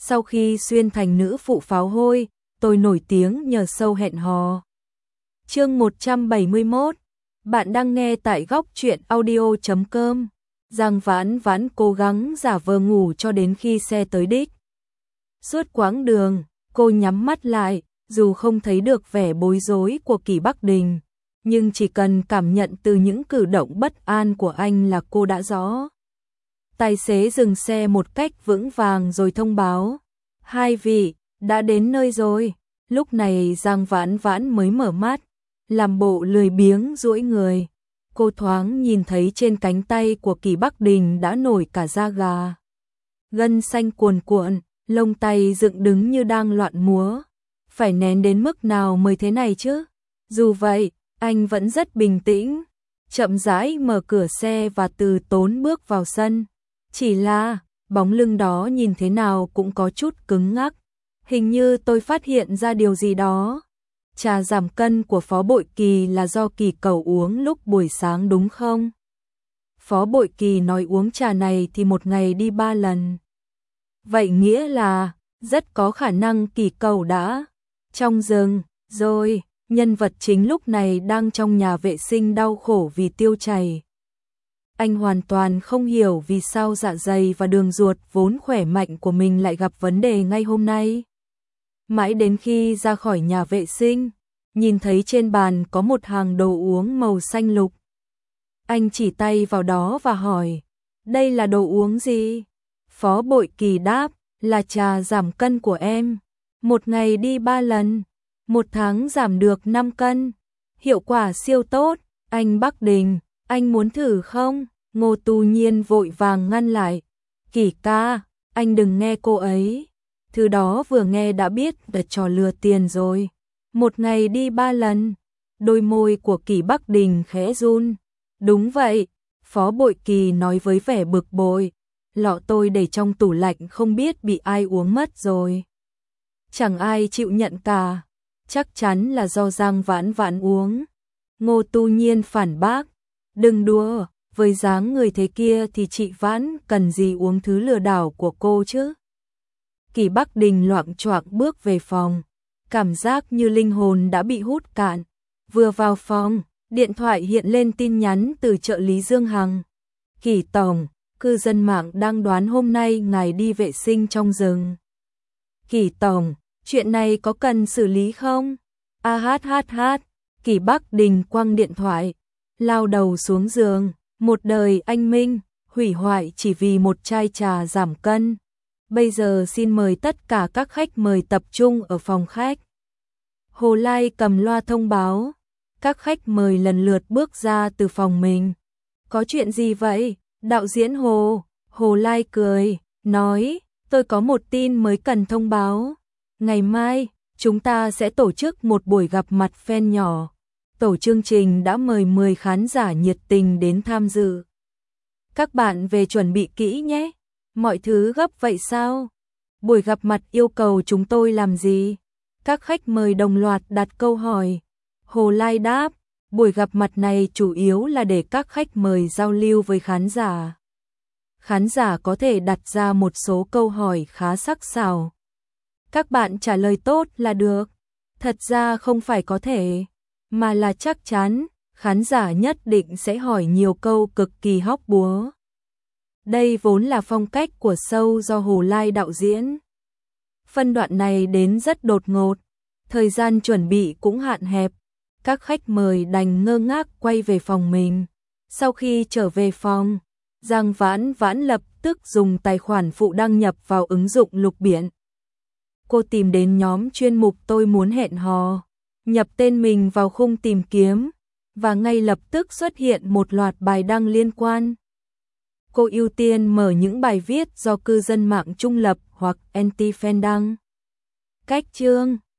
Sau khi xuyên thành nữ phụ pháo hôi, tôi nổi tiếng nhờ show hẹn hò. Chương 171. Bạn đang nghe tại góc truyện audio.com. Giang Vãn Vãn cố gắng giả vờ ngủ cho đến khi xe tới đích. Suốt quãng đường, cô nhắm mắt lại, dù không thấy được vẻ bối rối của Kỷ Bắc Đình, nhưng chỉ cần cảm nhận từ những cử động bất an của anh là cô đã rõ. Tài xế dừng xe một cách vững vàng rồi thông báo: "Hai vị, đã đến nơi rồi." Lúc này Giang Vãn Vãn mới mở mắt, làm bộ lười biếng duỗi người. Cô thoáng nhìn thấy trên cánh tay của Kỷ Bắc Đình đã nổi cả da gà. Gân xanh cuồn cuộn, lông tay dựng đứng như đang loạn múa. Phải nén đến mức nào mới thế này chứ? Dù vậy, anh vẫn rất bình tĩnh, chậm rãi mở cửa xe và từ tốn bước vào sân. Chỉ là, bóng lưng đó nhìn thế nào cũng có chút cứng ngắc. Hình như tôi phát hiện ra điều gì đó. Trà giảm cân của Phó Bội Kỳ là do Kỳ Cẩu uống lúc buổi sáng đúng không? Phó Bội Kỳ nói uống trà này thì một ngày đi 3 lần. Vậy nghĩa là, rất có khả năng Kỳ Cẩu đã trong rừng, rồi, nhân vật chính lúc này đang trong nhà vệ sinh đau khổ vì tiêu chảy. Anh hoàn toàn không hiểu vì sao dạ dày và đường ruột vốn khỏe mạnh của mình lại gặp vấn đề ngay hôm nay. Mãi đến khi ra khỏi nhà vệ sinh, nhìn thấy trên bàn có một hàng đồ uống màu xanh lục. Anh chỉ tay vào đó và hỏi, đây là đồ uống gì? Phó Bội Kỳ đáp, là trà giảm cân của em. Một ngày đi 3 lần, một tháng giảm được 5 cân. Hiệu quả siêu tốt. Anh Bắc Đình, anh muốn thử không? Ngô Tu Nhiên vội vàng ngăn lại. Kỳ ca, anh đừng nghe cô ấy. Thứ đó vừa nghe đã biết là trò lừa tiền rồi. Một ngày đi 3 lần. Đôi môi của Kỷ Bắc Đình khẽ run. Đúng vậy, Phó Bội Kỳ nói với vẻ bực bội. Lọ tôi để trong tủ lạnh không biết bị ai uống mất rồi. Chẳng ai chịu nhận cả. Chắc chắn là do Giang Vãn Vãn uống. Ngô Tu Nhiên phản bác. Đừng đùa, với dáng người thế kia thì chị Vãn cần gì uống thứ lừa đảo của cô chứ? Kỷ Bắc Đình loạng choạng bước về phòng, cảm giác như linh hồn đã bị hút cạn. Vừa vào phòng, điện thoại hiện lên tin nhắn từ trợ lý Dương Hằng. Kỷ tổng, cư dân mạng đang đoán hôm nay ngài đi vệ sinh trong rừng. Kỷ tổng, chuyện này có cần xử lý không? Hát. Kỷ Bắc Đình quăng điện thoại, lao đầu xuống giường. Một đời anh minh, hủy hoại chỉ vì một chai trà giảm cân. Bây giờ xin mời tất cả các khách mời tập trung ở phòng khách. Hồ Lai cầm loa thông báo. Các khách mời lần lượt bước ra từ phòng mình. Có chuyện gì vậy? Đạo diễn Hồ. Hồ Lai cười, nói, tôi có một tin mới cần thông báo. Ngày mai, chúng ta sẽ tổ chức một buổi gặp mặt fan nhỏ. Tổ chương trình đã mời 10 khán giả nhiệt tình đến tham dự. Các bạn về chuẩn bị kỹ nhé. Mọi thứ gấp vậy sao? Buổi gặp mặt yêu cầu chúng tôi làm gì? Các khách mời đồng loạt đặt câu hỏi. Hồ Lai đáp, buổi gặp mặt này chủ yếu là để các khách mời giao lưu với khán giả. Khán giả có thể đặt ra một số câu hỏi khá sắc sảo. Các bạn trả lời tốt là được. Thật ra không phải có thể, mà là chắc chắn, khán giả nhất định sẽ hỏi nhiều câu cực kỳ hóc búa. Đây vốn là phong cách của show do Hồ Lai đạo diễn. Phân đoạn này đến rất đột ngột, thời gian chuẩn bị cũng hạn hẹp, các khách mời đành ngơ ngác quay về phòng mình. Sau khi trở về phòng, Giang Vãn Vãn lập tức dùng tài khoản phụ đăng nhập vào ứng dụng Lục Biển. Cô tìm đến nhóm chuyên mục Tôi Muốn Hẹn Hò, nhập tên mình vào khung tìm kiếm, và ngay lập tức xuất hiện một loạt bài đăng liên quan. Cô ưu tiên mở những bài viết do cư dân mạng trung lập hoặc anti-fan đăng. Cách chương